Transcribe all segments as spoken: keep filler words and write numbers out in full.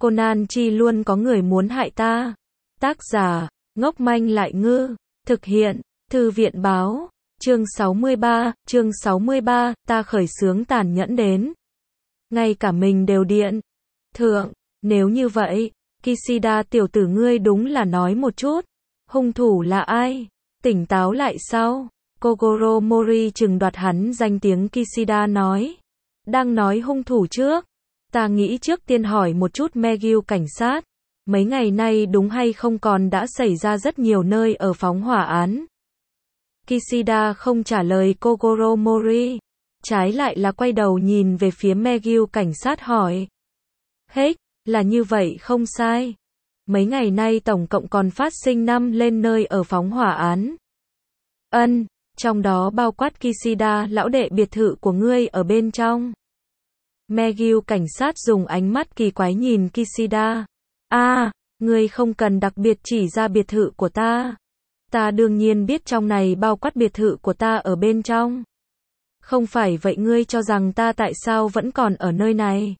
Conan chi luôn có người muốn hại ta. Tác giả, ngốc manh lại ngư. Thực hiện, Thư viện báo. Chương sáu mươi ba, chương sáu mươi ba, ta khởi xướng tàn nhẫn đến. Ngay cả mình đều điện. Thượng, nếu như vậy, Kishida tiểu tử ngươi đúng là nói một chút. Hung thủ là ai? Tỉnh táo lại sao? Kogoro Mori trừng đoạt hắn danh tiếng. Kishida nói. Đang nói hung thủ trước. Ta nghĩ trước tiên hỏi một chút Megyu cảnh sát. Mấy ngày nay đúng hay không còn đã xảy ra rất nhiều nơi ở phóng hỏa án. Kishida không trả lời Kogoro Mori. Trái lại là quay đầu nhìn về phía Megyu cảnh sát hỏi. Hết, là như vậy không sai. Mấy ngày nay tổng cộng còn phát sinh năm lên nơi ở phóng hỏa án. Ân, trong đó bao quát Kishida lão đệ biệt thự của ngươi ở bên trong. Megyu cảnh sát dùng ánh mắt kỳ quái nhìn Kishida. À, ngươi không cần đặc biệt chỉ ra biệt thự của ta. Ta đương nhiên biết trong này bao quát biệt thự của ta ở bên trong. Không phải vậy ngươi cho rằng ta tại sao vẫn còn ở nơi này?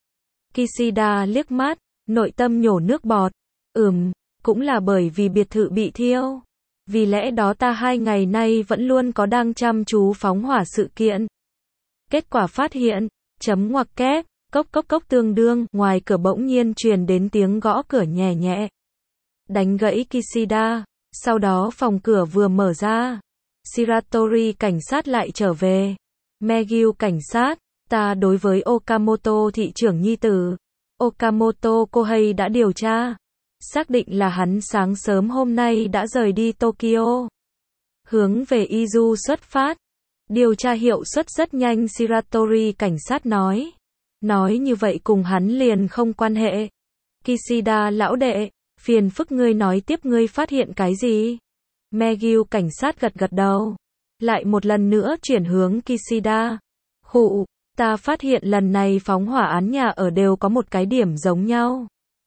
Kishida liếc mắt, nội tâm nhổ nước bọt. Ừm, cũng là bởi vì biệt thự bị thiêu. Vì lẽ đó ta hai ngày nay vẫn luôn có đang chăm chú phóng hỏa sự kiện. Kết quả phát hiện, chấm ngoặc kép, cốc cốc cốc tương đương, ngoài cửa bỗng nhiên truyền đến tiếng gõ cửa nhẹ nhẹ. Đánh gãy Kishida, sau đó phòng cửa vừa mở ra. Shiratori cảnh sát lại trở về. Megyu cảnh sát, ta đối với Okamoto thị trưởng nhi tử. Okamoto Kohei đã điều tra. Xác định là hắn sáng sớm hôm nay đã rời đi Tokyo. Hướng về Izu xuất phát. Điều tra hiệu suất rất nhanh. Shiratori cảnh sát nói. Nói như vậy cùng hắn liền không quan hệ. Kishida lão đệ, phiền phức ngươi nói tiếp ngươi phát hiện cái gì? Megyu cảnh sát gật gật đầu. Lại một lần nữa chuyển hướng Kishida. Khụ, ta phát hiện lần này phóng hỏa án nhà ở đều có một cái điểm giống nhau.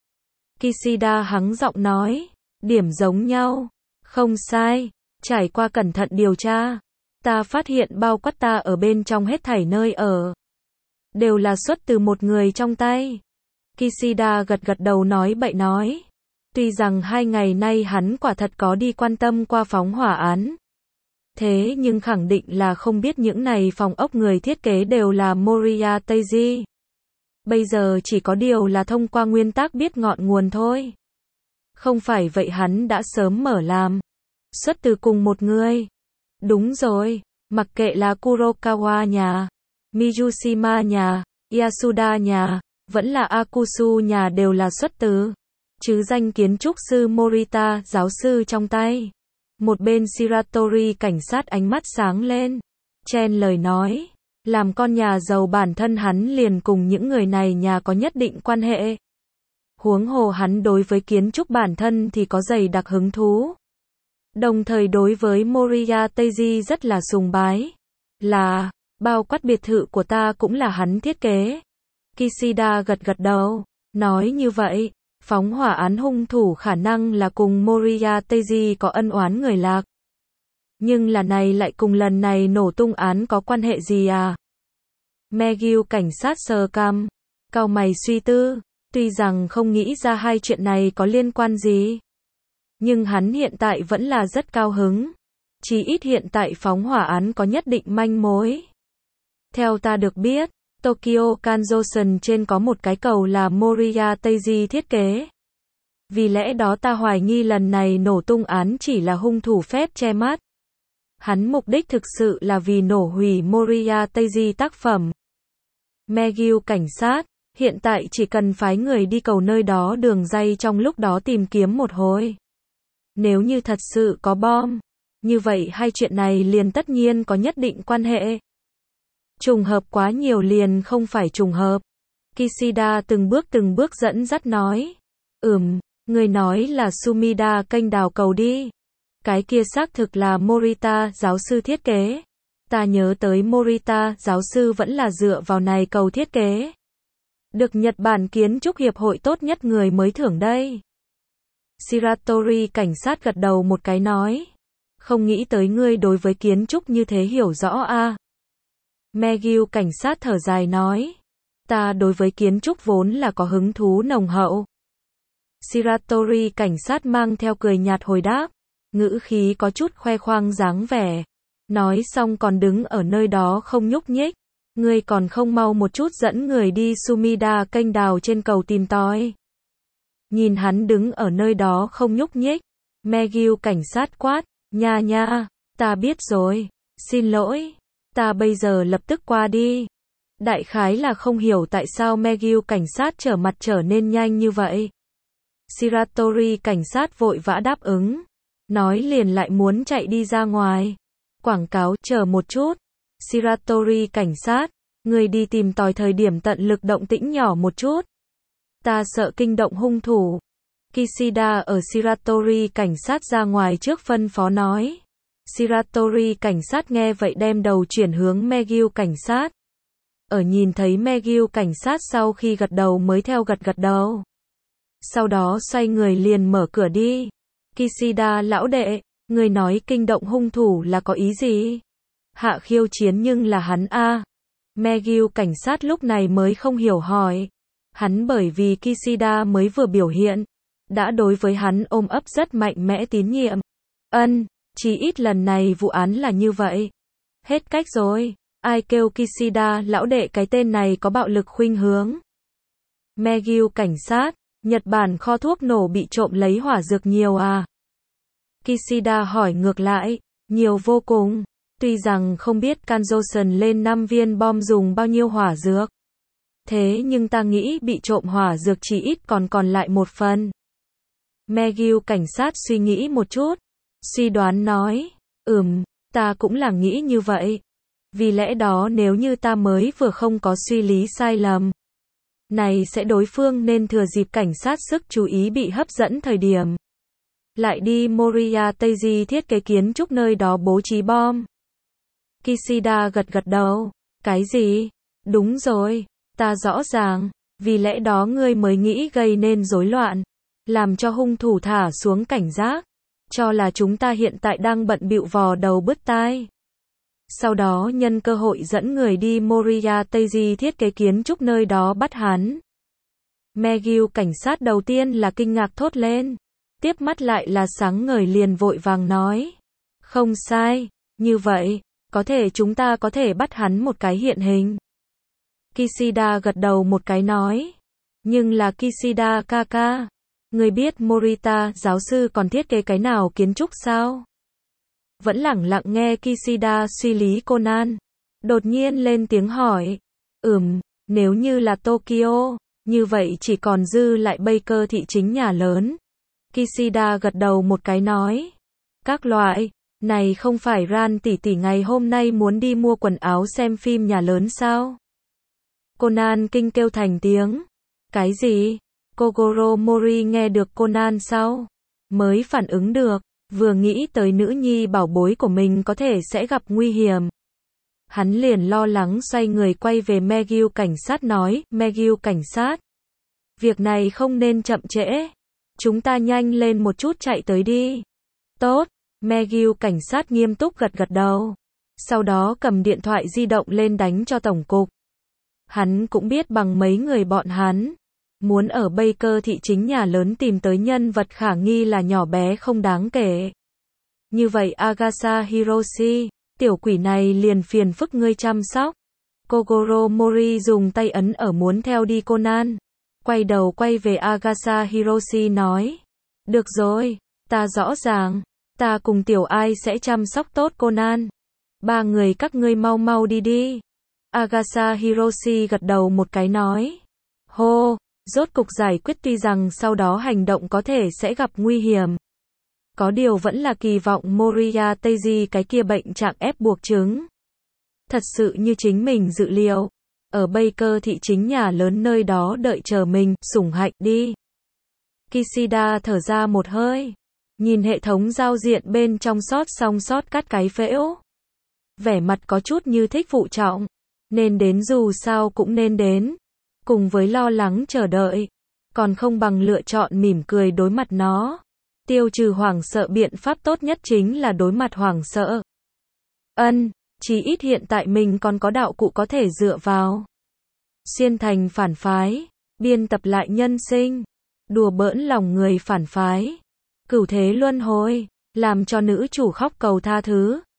Kishida hắng giọng nói. Điểm giống nhau. Không sai. Trải qua cẩn thận điều tra. Ta phát hiện bao quát ta ở bên trong hết thảy nơi ở. Đều là xuất từ một người trong tay. Kishida gật gật đầu nói bậy nói. Tuy rằng hai ngày nay hắn quả thật có đi quan tâm qua phóng hỏa án. Thế nhưng khẳng định là không biết những này phòng ốc người thiết kế đều là Moriya Teiji. Bây giờ chỉ có điều là thông qua nguyên tắc biết ngọn nguồn thôi. Không phải vậy hắn đã sớm mở làm. Xuất từ cùng một người. Đúng rồi, mặc kệ là Kurokawa nhà, Mizushima nhà, Yasuda nhà, vẫn là Akusu nhà đều là xuất từ chứ danh kiến trúc sư Morita giáo sư trong tay. Một bên Shiratori cảnh sát ánh mắt sáng lên, chen lời nói, làm con nhà giàu bản thân hắn liền cùng những người này nhà có nhất định quan hệ. Huống hồ hắn đối với kiến trúc bản thân thì có dày đặc hứng thú. Đồng thời đối với Moriya Teiji rất là sùng bái. Là, bao quát biệt thự của ta cũng là hắn thiết kế. Kishida gật gật đầu, nói như vậy, phóng hỏa án hung thủ khả năng là cùng Moriya Teiji có ân oán người lạc. Nhưng là này lại cùng lần này nổ tung án có quan hệ gì à? Megyu cảnh sát sờ cằm, cau mày suy tư, tuy rằng không nghĩ ra hai chuyện này có liên quan gì. Nhưng hắn hiện tại vẫn là rất cao hứng. Chỉ ít hiện tại phóng hỏa án có nhất định manh mối. Theo ta được biết, Tokyo Kanjosan trên có một cái cầu là Moriya Teiji thiết kế. Vì lẽ đó ta hoài nghi lần này nổ tung án chỉ là hung thủ phép che mắt. Hắn mục đích thực sự là vì nổ hủy Moriya Teiji tác phẩm. Megyu cảnh sát, hiện tại chỉ cần phái người đi cầu nơi đó đường dây trong lúc đó tìm kiếm một hồi. Nếu như thật sự có bom, như vậy hai chuyện này liền tất nhiên có nhất định quan hệ. Trùng hợp quá nhiều liền không phải trùng hợp. Kishida từng bước từng bước dẫn dắt nói. Ừm, người nói là Sumida kênh đào cầu đi. Cái kia xác thực là Morita giáo sư thiết kế. Ta nhớ tới Morita giáo sư vẫn là dựa vào này cầu thiết kế. Được Nhật Bản kiến trúc hiệp hội tốt nhất người mới thưởng đây. Shiratori cảnh sát gật đầu một cái nói. Không nghĩ tới ngươi đối với kiến trúc như thế hiểu rõ a. Megyu cảnh sát thở dài nói. Ta đối với kiến trúc vốn là có hứng thú nồng hậu. Shiratori cảnh sát mang theo cười nhạt hồi đáp, ngữ khí có chút khoe khoang dáng vẻ. Nói xong còn đứng ở nơi đó không nhúc nhích. Ngươi còn không mau một chút dẫn người đi Sumida kênh đào trên cầu tìm tòi. Nhìn hắn đứng ở nơi đó không nhúc nhích. Megyu cảnh sát quát, nha nha, ta biết rồi, xin lỗi, ta bây giờ lập tức qua đi. Đại khái là không hiểu tại sao Megyu cảnh sát trở mặt trở nên nhanh như vậy. Shiratori cảnh sát vội vã đáp ứng. Nói liền lại muốn chạy đi ra ngoài. Quảng cáo, chờ một chút. Shiratori cảnh sát, người đi tìm tòi thời điểm tận lực động tĩnh nhỏ một chút. Ta sợ kinh động hung thủ. Kishida ở Shiratori cảnh sát ra ngoài trước phân phó nói. Shiratori cảnh sát nghe vậy đem đầu chuyển hướng Megyu cảnh sát. Ở nhìn thấy Megyu cảnh sát sau khi gật đầu mới theo gật gật đầu. Sau đó xoay người liền mở cửa đi. Kishida lão đệ, người nói kinh động hung thủ là có ý gì? Hạ khiêu chiến nhưng là hắn a. Megyu cảnh sát lúc này mới không hiểu hỏi. Hắn bởi vì Kishida mới vừa biểu hiện, đã đối với hắn ôm ấp rất mạnh mẽ tín nhiệm. Ân, chỉ ít lần này vụ án là như vậy. Hết cách rồi, ai kêu Kishida lão đệ cái tên này có bạo lực khuynh hướng. Megyu cảnh sát, Nhật Bản kho thuốc nổ bị trộm lấy hỏa dược nhiều à? Kishida hỏi ngược lại, nhiều vô cùng. Tuy rằng không biết Kanjoson lên năm viên bom dùng bao nhiêu hỏa dược. Thế nhưng ta nghĩ bị trộm hỏa dược chỉ ít còn còn lại một phần. Megyu cảnh sát suy nghĩ một chút. Suy đoán nói, ừm, ta cũng là nghĩ như vậy. Vì lẽ đó nếu như ta mới vừa không có suy lý sai lầm. Này sẽ đối phương nên thừa dịp cảnh sát sức chú ý bị hấp dẫn thời điểm. Lại đi Moriya Teiji thiết kế kiến trúc nơi đó bố trí bom. Kishida gật gật đầu. Cái gì? Đúng rồi, ta rõ ràng. Vì lẽ đó ngươi mới nghĩ gây nên rối loạn. Làm cho hung thủ thả xuống cảnh giác. Cho là chúng ta hiện tại đang bận bịu vò đầu bứt tai. Sau đó nhân cơ hội dẫn người đi Moriya Teiji thiết kế kiến trúc nơi đó bắt hắn. Megyu cảnh sát đầu tiên là kinh ngạc thốt lên. Tiếp mắt lại là sáng ngời liền vội vàng nói. Không sai, như vậy, có thể chúng ta có thể bắt hắn một cái hiện hình. Kishida gật đầu một cái nói. Nhưng là Kishida kaka, người biết Morita giáo sư còn thiết kế cái nào kiến trúc sao? Vẫn lẳng lặng nghe Kishida suy lý Conan. Đột nhiên lên tiếng hỏi. Ừm, nếu như là Tokyo, như vậy chỉ còn dư lại Baker thị chính nhà lớn. Kishida gật đầu một cái nói. Các loại, này không phải Ran tỷ tỷ ngày hôm nay muốn đi mua quần áo xem phim nhà lớn sao? Conan kinh kêu thành tiếng. Cái gì? Kogoro Mori nghe được Conan sau. Mới phản ứng được. Vừa nghĩ tới nữ nhi bảo bối của mình có thể sẽ gặp nguy hiểm. Hắn liền lo lắng xoay người quay về Megyu cảnh sát nói, Megyu cảnh sát. Việc này không nên chậm trễ. Chúng ta nhanh lên một chút chạy tới đi. Tốt, Megyu cảnh sát nghiêm túc gật gật đầu. Sau đó cầm điện thoại di động lên đánh cho tổng cục. Hắn cũng biết bằng mấy người bọn hắn. Muốn ở Baker thị chính nhà lớn tìm tới nhân vật khả nghi là nhỏ bé không đáng kể. Như vậy Agasa Hiroshi, tiểu quỷ này liền phiền phức ngươi chăm sóc. Kogoro Mori dùng tay ấn ở muốn theo đi Conan. Quay đầu quay về Agasa Hiroshi nói. Được rồi, ta rõ ràng. Ta cùng tiểu ai sẽ chăm sóc tốt Conan. Ba người các ngươi mau mau đi đi. Agasa Hiroshi gật đầu một cái nói. Hô! Rốt cục giải quyết tuy rằng sau đó hành động có thể sẽ gặp nguy hiểm. Có điều vẫn là kỳ vọng Moriya Teiji cái kia bệnh trạng ép buộc chứng. Thật sự như chính mình dự liệu. Ở Baker thị chính nhà lớn nơi đó đợi chờ mình, sủng hạnh đi. Kishida thở ra một hơi. Nhìn hệ thống giao diện bên trong sót xong sót cắt cái phễu. Vẻ mặt có chút như thích phụ trọng. Nên đến dù sao cũng nên đến. Cùng với lo lắng chờ đợi, còn không bằng lựa chọn mỉm cười đối mặt nó. Tiêu trừ hoảng sợ biện pháp tốt nhất chính là đối mặt hoảng sợ. Ân, chí ít hiện tại mình còn có đạo cụ có thể dựa vào. Xuyên thành phản phái, biên tập lại nhân sinh, đùa bỡn lòng người phản phái, cửu thế luân hồi, làm cho nữ chủ khóc cầu tha thứ.